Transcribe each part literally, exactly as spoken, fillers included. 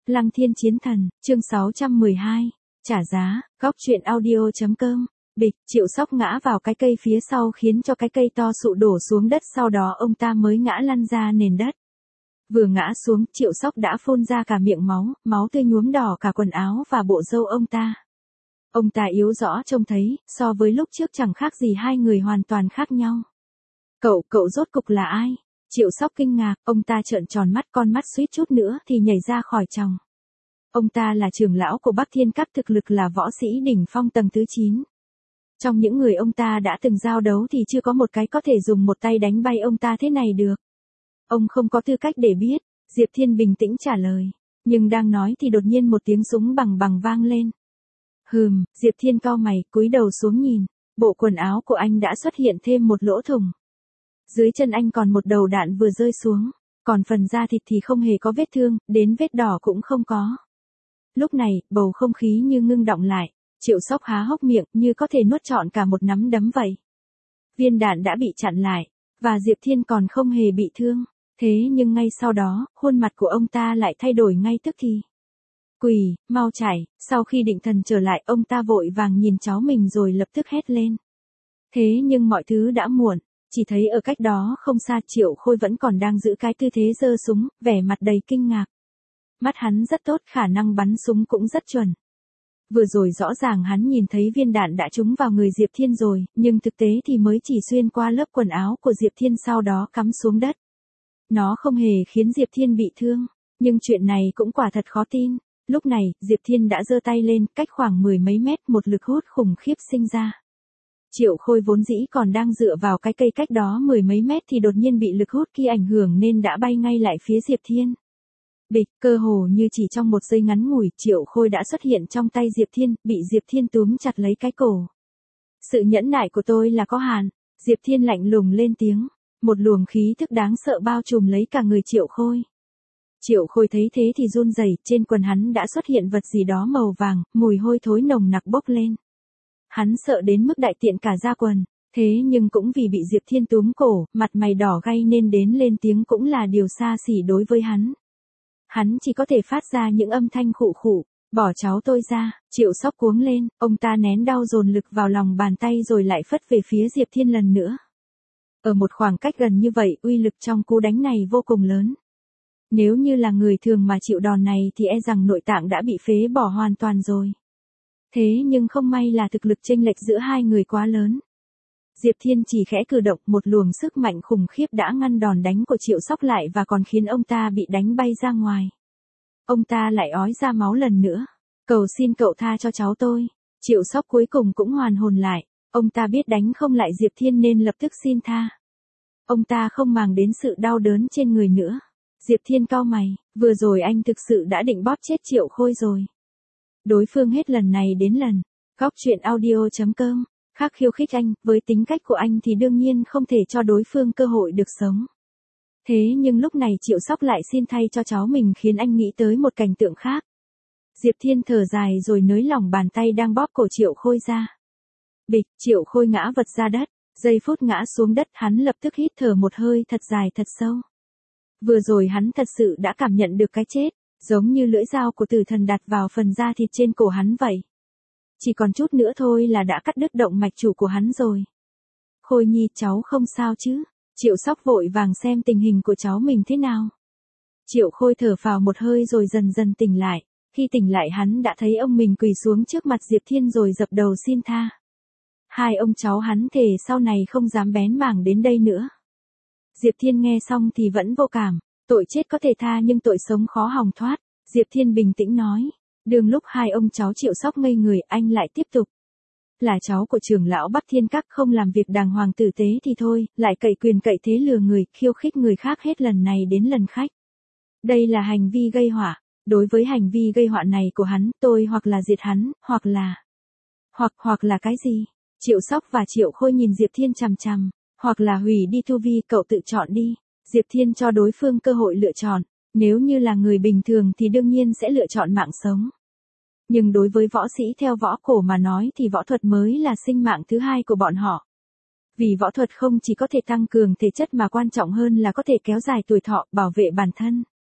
Lăng Thiên Chiến Thần, chương sáu trăm mười hai, trả giá, góc truyện audio.com, bịch, Triệu Sóc ngã vào cái cây phía sau khiến cho cái cây to sụ đổ xuống đất, sau đó ông ta mới ngã lăn ra nền đất. Vừa ngã xuống, Triệu Sóc đã phun ra cả miệng máu, máu tươi nhuốm đỏ cả quần áo và bộ râu ông ta. Ông ta yếu rõ trông thấy, so với lúc trước chẳng khác gì hai người hoàn toàn khác nhau. Cậu, cậu rốt cục là ai? Triệu Sóc kinh ngạc, ông ta trợn tròn mắt, con mắt suýt chút nữa thì nhảy ra khỏi tròng. Ông ta là trưởng lão của Bắc Thiên Các, thực lực là võ sĩ đỉnh phong tầng thứ chín. Trong những người ông ta đã từng giao đấu thì chưa có một cái có thể dùng một tay đánh bay ông ta thế này được. Ông không có tư cách để biết, Diệp Thiên bình tĩnh trả lời. Nhưng đang nói thì đột nhiên một tiếng súng bằng bằng vang lên. Hừm, Diệp Thiên cau mày, cúi đầu xuống nhìn, bộ quần áo của anh đã xuất hiện thêm một lỗ thủng. Dưới chân anh còn một đầu đạn vừa rơi xuống, còn phần da thịt thì không hề có vết thương, đến vết đỏ cũng không có. Lúc này, bầu không khí như ngưng đọng lại, Triệu Sóc há hốc miệng như có thể nuốt trọn cả một nắm đấm vậy. Viên đạn đã bị chặn lại, và Diệp Thiên còn không hề bị thương. Thế nhưng ngay sau đó, khuôn mặt của ông ta lại thay đổi ngay tức thì. Quỳ, mau chạy, sau khi định thần trở lại, ông ta vội vàng nhìn cháu mình rồi lập tức hét lên. Thế nhưng mọi thứ đã muộn, chỉ thấy ở cách đó không xa Triệu Khôi vẫn còn đang giữ cái tư thế giơ súng, vẻ mặt đầy kinh ngạc. Mắt hắn rất tốt, khả năng bắn súng cũng rất chuẩn. Vừa rồi rõ ràng hắn nhìn thấy viên đạn đã trúng vào người Diệp Thiên rồi, nhưng thực tế thì mới chỉ xuyên qua lớp quần áo của Diệp Thiên, sau đó cắm xuống đất. Nó không hề khiến Diệp Thiên bị thương, nhưng chuyện này cũng quả thật khó tin. Lúc này, Diệp Thiên đã giơ tay lên, cách khoảng mười mấy mét, một lực hút khủng khiếp sinh ra. Triệu Khôi vốn dĩ còn đang dựa vào cái cây cách đó mười mấy mét thì đột nhiên bị lực hút kia ảnh hưởng nên đã bay ngay lại phía Diệp Thiên. Bịch, cơ hồ như chỉ trong một giây ngắn ngủi, Triệu Khôi đã xuất hiện trong tay Diệp Thiên, bị Diệp Thiên túm chặt lấy cái cổ. Sự nhẫn nại của tôi là có hạn, Diệp Thiên lạnh lùng lên tiếng. Một luồng khí thức đáng sợ bao trùm lấy cả người Triệu Khôi. Triệu Khôi thấy thế thì run rẩy, trên quần hắn đã xuất hiện vật gì đó màu vàng, mùi hôi thối nồng nặc bốc lên. Hắn sợ đến mức đại tiện cả ra quần, thế nhưng cũng vì bị Diệp Thiên túm cổ, mặt mày đỏ gay nên đến lên tiếng cũng là điều xa xỉ đối với hắn. Hắn chỉ có thể phát ra những âm thanh khụ khụ, bỏ cháu tôi ra. Triệu Sóc cuống lên, ông ta nén đau dồn lực vào lòng bàn tay rồi lại phất về phía Diệp Thiên lần nữa. Ở một khoảng cách gần như vậy, uy lực trong cú đánh này vô cùng lớn. Nếu như là người thường mà chịu đòn này thì e rằng nội tạng đã bị phế bỏ hoàn toàn rồi. Thế nhưng không may là thực lực chênh lệch giữa hai người quá lớn. Diệp Thiên chỉ khẽ cử động, một luồng sức mạnh khủng khiếp đã ngăn đòn đánh của Triệu Sóc lại và còn khiến ông ta bị đánh bay ra ngoài. Ông ta lại ói ra máu lần nữa. Cầu xin cậu tha cho cháu tôi. Triệu Sóc cuối cùng cũng hoàn hồn lại. Ông ta biết đánh không lại Diệp Thiên nên lập tức xin tha. Ông ta không màng đến sự đau đớn trên người nữa. Diệp Thiên cau mày, vừa rồi anh thực sự đã định bóp chết Triệu Khôi rồi. Đối phương hết lần này đến lần. Góc truyện audio.com, khác khiêu khích anh, với tính cách của anh thì đương nhiên không thể cho đối phương cơ hội được sống. Thế nhưng lúc này Triệu Sóc lại xin thay cho cháu mình khiến anh nghĩ tới một cảnh tượng khác. Diệp Thiên thở dài rồi nới lỏng bàn tay đang bóp cổ Triệu Khôi ra. Bịch, Triệu Khôi ngã vật ra đất, giây phút ngã xuống đất hắn lập tức hít thở một hơi thật dài thật sâu. Vừa rồi hắn thật sự đã cảm nhận được cái chết, giống như lưỡi dao của tử thần đặt vào phần da thịt trên cổ hắn vậy. Chỉ còn chút nữa thôi là đã cắt đứt động mạch chủ của hắn rồi. Khôi nhi, cháu không sao chứ? Triệu Sóc vội vàng xem tình hình của cháu mình thế nào. Triệu Khôi thở phào một hơi rồi dần dần tỉnh lại. Khi tỉnh lại hắn đã thấy ông mình quỳ xuống trước mặt Diệp Thiên rồi dập đầu xin tha. Hai ông cháu hắn thề sau này không dám bén mảng đến đây nữa. Diệp Thiên nghe xong thì vẫn vô cảm, tội chết có thể tha nhưng tội sống khó hòng thoát. Diệp Thiên bình tĩnh nói, đường lúc hai ông cháu Triệu Sóc ngây người, anh lại tiếp tục. Là cháu của trưởng lão Bắc Thiên Các không làm việc đàng hoàng tử tế thì thôi, lại cậy quyền cậy thế lừa người, khiêu khích người khác hết lần này đến lần khách. Đây là hành vi gây họa, đối với hành vi gây họa này của hắn, tôi hoặc là diệt hắn, hoặc là... Hoặc hoặc là cái gì? Triệu Sóc và Triệu Khôi nhìn Diệp Thiên chằm chằm, hoặc là hủy đi tu vi, cậu tự chọn đi. Diệp Thiên cho đối phương cơ hội lựa chọn, nếu như là người bình thường thì đương nhiên sẽ lựa chọn mạng sống. Nhưng đối với võ sĩ theo võ cổ mà nói thì võ thuật mới là sinh mạng thứ hai của bọn họ. Vì võ thuật không chỉ có thể tăng cường thể chất mà quan trọng hơn là có thể kéo dài tuổi thọ, bảo vệ bản thân.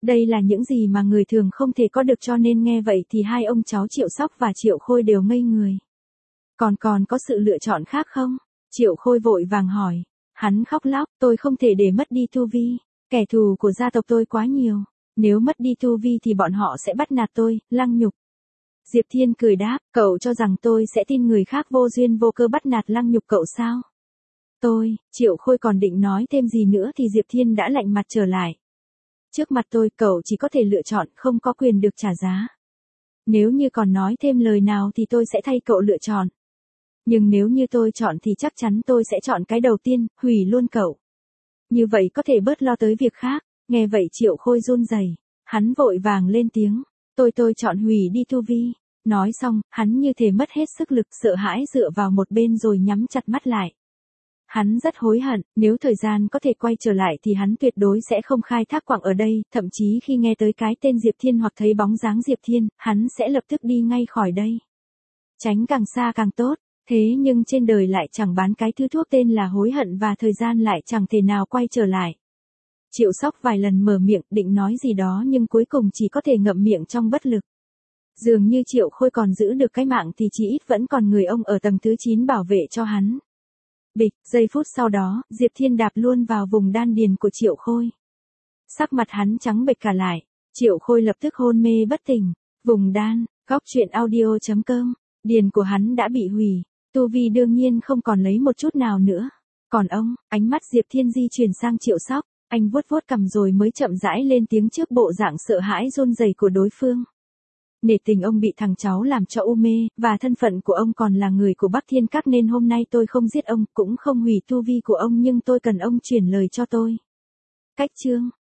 Đây là những gì mà người thường không thể có được, cho nên nghe vậy thì hai ông cháu Triệu Sóc và Triệu Khôi đều ngây người. Còn còn có sự lựa chọn khác không? Triệu Khôi vội vàng hỏi. Hắn khóc lóc, tôi không thể để mất đi tu vi. Kẻ thù của gia tộc tôi quá nhiều. Nếu mất đi tu vi thì bọn họ sẽ bắt nạt tôi, lăng nhục. Diệp Thiên cười đáp, cậu cho rằng tôi sẽ tin người khác vô duyên vô cơ bắt nạt lăng nhục cậu sao? Tôi, Triệu Khôi còn định nói thêm gì nữa thì Diệp Thiên đã lạnh mặt trở lại. Trước mặt tôi, cậu chỉ có thể lựa chọn, không có quyền được trả giá. Nếu như còn nói thêm lời nào thì tôi sẽ thay cậu lựa chọn. Nhưng nếu như tôi chọn thì chắc chắn tôi sẽ chọn cái đầu tiên, hủy luôn cậu. Như vậy có thể bớt lo tới việc khác. Nghe vậy Triệu Khôi run rẩy, hắn vội vàng lên tiếng. Tôi tôi chọn hủy đi tu vi. Nói xong, hắn như thể mất hết sức lực, sợ hãi dựa vào một bên rồi nhắm chặt mắt lại. Hắn rất hối hận, nếu thời gian có thể quay trở lại thì hắn tuyệt đối sẽ không khai thác quặng ở đây, thậm chí khi nghe tới cái tên Diệp Thiên hoặc thấy bóng dáng Diệp Thiên, hắn sẽ lập tức đi ngay khỏi đây. Tránh càng xa càng tốt, thế nhưng trên đời lại chẳng bán cái thứ thuốc tên là hối hận và thời gian lại chẳng thể nào quay trở lại. Triệu Sóc vài lần mở miệng định nói gì đó nhưng cuối cùng chỉ có thể ngậm miệng trong bất lực. Dường như Triệu Khôi còn giữ được cái mạng thì chỉ ít vẫn còn người ông ở tầng thứ chín bảo vệ cho hắn. Bịch, giây phút sau đó, Diệp Thiên đạp luôn vào vùng đan điền của Triệu Khôi. Sắc mặt hắn trắng bệch cả lại, Triệu Khôi lập tức hôn mê bất tỉnh. Vùng đan, góc truyện audio chấm com, điền của hắn đã bị hủy, tu vi đương nhiên không còn lấy một chút nào nữa. Còn ông, ánh mắt Diệp Thiên di chuyển sang Triệu Sóc, anh vuốt vuốt cằm rồi mới chậm rãi lên tiếng trước bộ dạng sợ hãi run rẩy của đối phương. Nể tình ông bị thằng cháu làm cho u mê, và thân phận của ông còn là người của Bắc Thiên Các nên hôm nay tôi không giết ông, cũng không hủy tu vi của ông nhưng tôi cần ông chuyển lời cho tôi. Cách chương